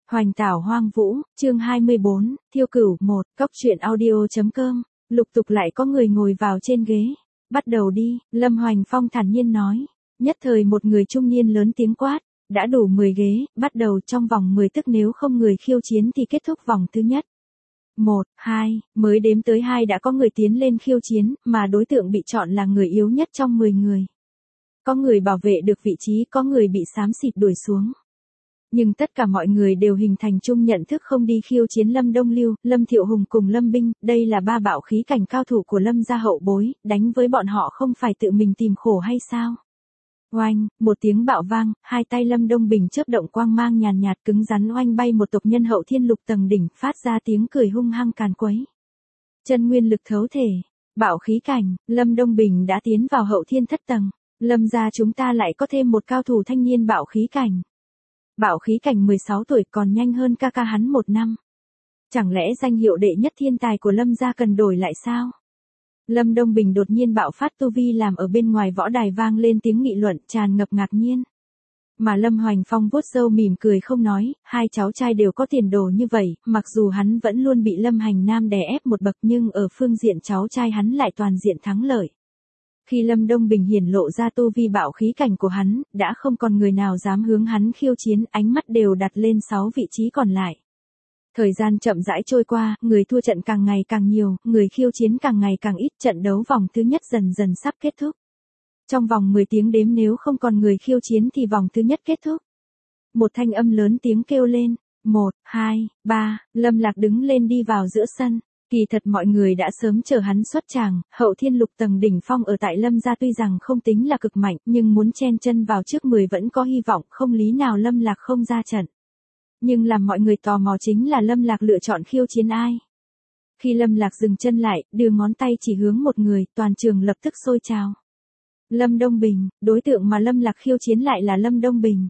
Hoành tảo hoang vũ, chương 24, Thiêu Cửu 1, Cốc truyện audio.com, lục tục lại có người ngồi vào trên ghế. Bắt đầu đi, Lâm Hoành Phong thản nhiên nói. Nhất thời một người trung niên lớn tiếng quát, đã đủ 10 ghế, bắt đầu trong vòng 10 tức nếu không người khiêu chiến thì kết thúc vòng thứ nhất. 1, 2, mới đếm tới 2 đã có người tiến lên khiêu chiến, mà đối tượng bị chọn là người yếu nhất trong 10 người. Có người bảo vệ được vị trí, có người bị xám xịt đuổi xuống. Nhưng tất cả mọi người đều hình thành chung nhận thức không đi khiêu chiến Lâm Đông Lưu, Lâm Thiệu Hùng cùng Lâm Binh, đây là ba bạo khí cảnh cao thủ của Lâm gia hậu bối, đánh với bọn họ không phải tự mình tìm khổ hay sao? Oanh, một tiếng bạo vang, hai tay Lâm Đông Bình chớp động quang mang nhàn nhạt cứng rắn oanh bay một tộc nhân hậu thiên lục tầng đỉnh, phát ra tiếng cười hung hăng càn quấy. Chân nguyên lực thấu thể, bạo khí cảnh, Lâm Đông Bình đã tiến vào hậu thiên thất tầng, Lâm gia chúng ta lại có thêm một cao thủ thanh niên bạo khí cảnh. Bạo khí cảnh 16 tuổi còn nhanh hơn ca ca hắn 1 năm. Chẳng lẽ danh hiệu đệ nhất thiên tài của Lâm gia cần đổi lại sao? Lâm Đông Bình đột nhiên bạo phát tu vi làm ở bên ngoài võ đài vang lên tiếng nghị luận tràn ngập ngạc nhiên. Mà Lâm Hoành Phong vuốt râu mỉm cười không nói, hai cháu trai đều có tiền đồ như vậy, mặc dù hắn vẫn luôn bị Lâm Hành Nam đè ép một bậc nhưng ở phương diện cháu trai hắn lại toàn diện thắng lợi. Khi Lâm Đông Bình hiển lộ ra tu vi bạo khí cảnh của hắn, đã không còn người nào dám hướng hắn khiêu chiến, ánh mắt đều đặt lên 6 vị trí còn lại. Thời gian chậm rãi trôi qua, người thua trận càng ngày càng nhiều, người khiêu chiến càng ngày càng ít, trận đấu vòng thứ nhất dần dần sắp kết thúc. Trong vòng 10 tiếng đếm nếu không còn người khiêu chiến thì vòng thứ nhất kết thúc. Một thanh âm lớn tiếng kêu lên, 1, 2, 3, Lâm Lạc đứng lên đi vào giữa sân. Kỳ thật mọi người đã sớm chờ hắn xuất tràng, hậu thiên lục tầng đỉnh phong ở tại Lâm gia tuy rằng không tính là cực mạnh, nhưng muốn chen chân vào trước 10 vẫn có hy vọng, không lý nào Lâm Lạc không ra trận. Nhưng làm mọi người tò mò chính là Lâm Lạc lựa chọn khiêu chiến ai. Khi Lâm Lạc dừng chân lại, đưa ngón tay chỉ hướng một người, toàn trường lập tức sôi trào. Lâm Đông Bình, đối tượng mà Lâm Lạc khiêu chiến lại là Lâm Đông Bình.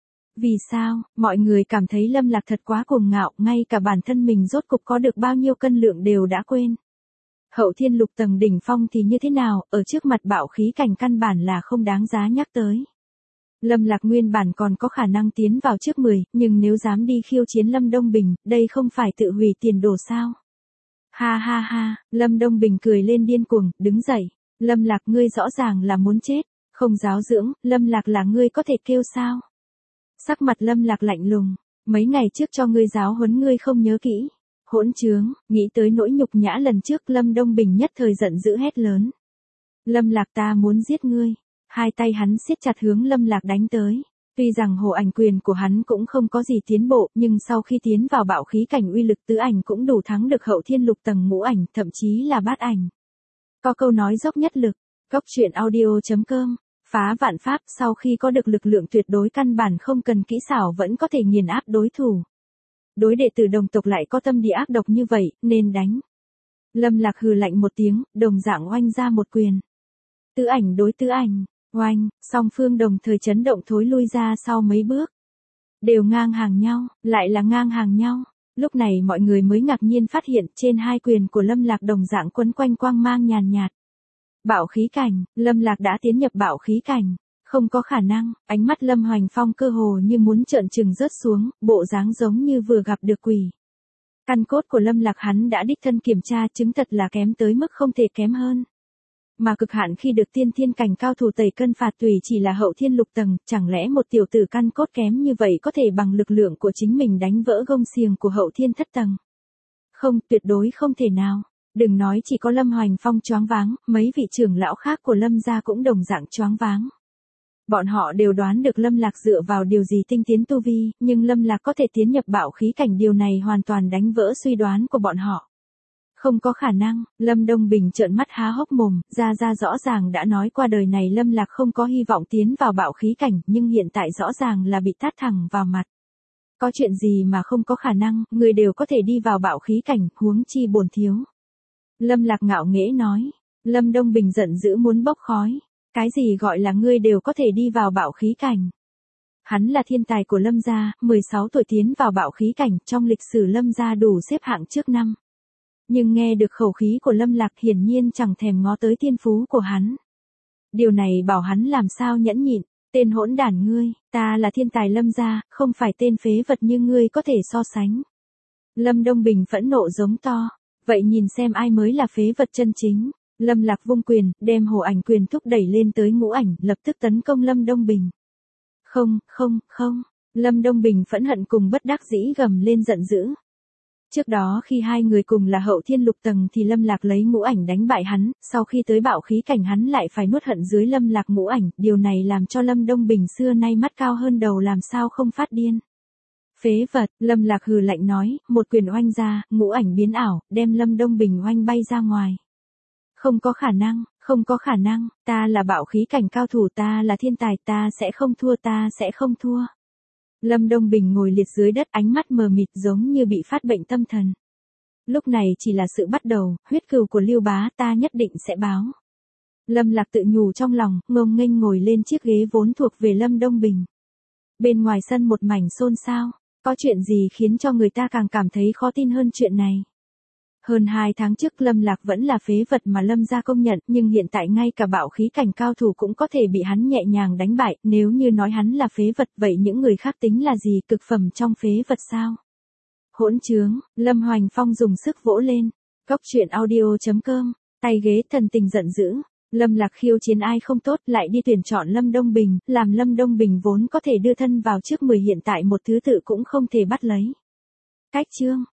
Vì sao, mọi người cảm thấy Lâm Lạc thật quá cuồng ngạo, ngay cả bản thân mình rốt cục có được bao nhiêu cân lượng đều đã quên. Hậu thiên lục tầng đỉnh phong thì như thế nào, ở trước mặt bạo khí cảnh căn bản là không đáng giá nhắc tới. Lâm Lạc nguyên bản còn có khả năng tiến vào trước 10, nhưng nếu dám đi khiêu chiến Lâm Đông Bình, đây không phải tự hủy tiền đồ sao? Ha ha ha, Lâm Đông Bình cười lên điên cuồng, đứng dậy. Lâm Lạc ngươi rõ ràng là muốn chết, không giáo dưỡng, Lâm Lạc là ngươi có thể kêu sao? Sắc mặt Lâm Lạc lạnh lùng, mấy ngày trước cho ngươi giáo huấn ngươi không nhớ kỹ. Hỗn trướng, nghĩ tới nỗi nhục nhã lần trước Lâm Đông Bình nhất thời giận dữ hét lớn. Lâm Lạc ta muốn giết ngươi. Hai tay hắn siết chặt hướng Lâm Lạc đánh tới. Tuy rằng hồ ảnh quyền của hắn cũng không có gì tiến bộ, nhưng sau khi tiến vào bạo khí cảnh uy lực tứ ảnh cũng đủ thắng được hậu thiên lục tầng ngũ ảnh, thậm chí là bát ảnh. Có câu nói dốc nhất lực, Cốc truyện audio.com, phá vạn pháp sau khi có được lực lượng tuyệt đối căn bản không cần kỹ xảo vẫn có thể nghiền áp đối thủ. Đối đệ tử đồng tộc lại có tâm địa ác độc như vậy, nên đánh. Lâm Lạc hừ lạnh một tiếng, đồng dạng oanh ra một quyền. Tứ ảnh đối tứ ảnh. Oanh, song phương đồng thời chấn động thối lui ra sau mấy bước. Đều ngang hàng nhau, lại là ngang hàng nhau. Lúc này mọi người mới ngạc nhiên phát hiện trên hai quyền của Lâm Lạc đồng dạng quấn quanh quang mang nhàn nhạt. Bạo khí cảnh, Lâm Lạc đã tiến nhập bạo khí cảnh. Không có khả năng, ánh mắt Lâm Hoành Phong cơ hồ như muốn trợn trừng rớt xuống, bộ dáng giống như vừa gặp được quỷ. Căn cốt của Lâm Lạc hắn đã đích thân kiểm tra chứng thật là kém tới mức không thể kém hơn. Mà cực hạn khi được tiên thiên cảnh cao thủ tẩy cân phạt tùy chỉ là hậu thiên lục tầng, chẳng lẽ một tiểu tử căn cốt kém như vậy có thể bằng lực lượng của chính mình đánh vỡ gông xiềng của hậu thiên thất tầng? Không, tuyệt đối không thể nào. Đừng nói chỉ có Lâm Hoành Phong choáng váng, mấy vị trưởng lão khác của Lâm gia cũng đồng dạng choáng váng. Bọn họ đều đoán được Lâm Lạc dựa vào điều gì tinh tiến tu vi, nhưng Lâm Lạc có thể tiến nhập bạo khí cảnh điều này hoàn toàn đánh vỡ suy đoán của bọn họ. Không có khả năng, Lâm Đông Bình trợn mắt há hốc mồm, ra rõ ràng đã nói qua đời này Lâm Lạc không có hy vọng tiến vào bạo khí cảnh, nhưng hiện tại rõ ràng là bị tát thẳng vào mặt. Có chuyện gì mà không có khả năng, người đều có thể đi vào bạo khí cảnh, huống chi bổn thiếu. Lâm Lạc ngạo nghễ nói, Lâm Đông Bình giận dữ muốn bốc khói, cái gì gọi là ngươi đều có thể đi vào bạo khí cảnh. Hắn là thiên tài của Lâm gia, 16 tuổi tiến vào bạo khí cảnh, trong lịch sử Lâm gia đủ xếp hạng trước năm. Nhưng nghe được khẩu khí của Lâm Lạc hiển nhiên chẳng thèm ngó tới thiên phú của hắn. Điều này bảo hắn làm sao nhẫn nhịn, Tên hỗn đản ngươi, ta là thiên tài Lâm gia, không phải tên phế vật như ngươi có thể so sánh. Lâm Đông Bình phẫn nộ giống to. Vậy nhìn xem ai mới là phế vật chân chính. Lâm Lạc vung quyền, đem Hồ Ảnh quyền thúc đẩy lên tới Ngũ Ảnh, lập tức tấn công Lâm Đông Bình. Không, không, không. Lâm Đông Bình phẫn hận cùng bất đắc dĩ gầm lên giận dữ. Trước đó khi hai người cùng là hậu thiên lục tầng thì Lâm Lạc lấy Ngũ Ảnh đánh bại hắn, sau khi tới bạo khí cảnh hắn lại phải nuốt hận dưới Lâm Lạc Ngũ Ảnh, điều này làm cho Lâm Đông Bình xưa nay mắt cao hơn đầu làm sao không phát điên. Phế vật, Lâm Lạc hừ lạnh nói, một quyền oanh ra, Ngũ Ảnh biến ảo, đem Lâm Đông Bình oanh bay ra ngoài. Không có khả năng, không có khả năng, ta là bạo khí cảnh cao thủ, ta là thiên tài, ta sẽ không thua, ta sẽ không thua. Lâm Đông Bình ngồi liệt dưới đất, ánh mắt mờ mịt giống như bị phát bệnh tâm thần. Lúc này chỉ là sự bắt đầu, huyết cừu của Lưu Bá ta nhất định sẽ báo. Lâm Lạc tự nhủ trong lòng, ngông nghênh ngồi lên chiếc ghế vốn thuộc về Lâm Đông Bình. Bên ngoài sân một mảnh xôn xao, có chuyện gì khiến cho người ta càng cảm thấy khó tin hơn chuyện này. Hơn 2 tháng trước Lâm Lạc vẫn là phế vật mà Lâm gia công nhận, nhưng hiện tại ngay cả bạo khí cảnh cao thủ cũng có thể bị hắn nhẹ nhàng đánh bại, nếu như nói hắn là phế vật vậy những người khác tính là gì, cực phẩm trong phế vật sao? Hỗn trướng, Lâm Hoành Phong dùng sức vỗ lên. Cốc truyện audio.com, tay ghế thần tình giận dữ. Lâm Lạc khiêu chiến ai không tốt lại đi tuyển chọn Lâm Đông Bình, làm Lâm Đông Bình vốn có thể đưa thân vào trước 10 hiện tại một thứ tự cũng không thể bắt lấy. Cách chương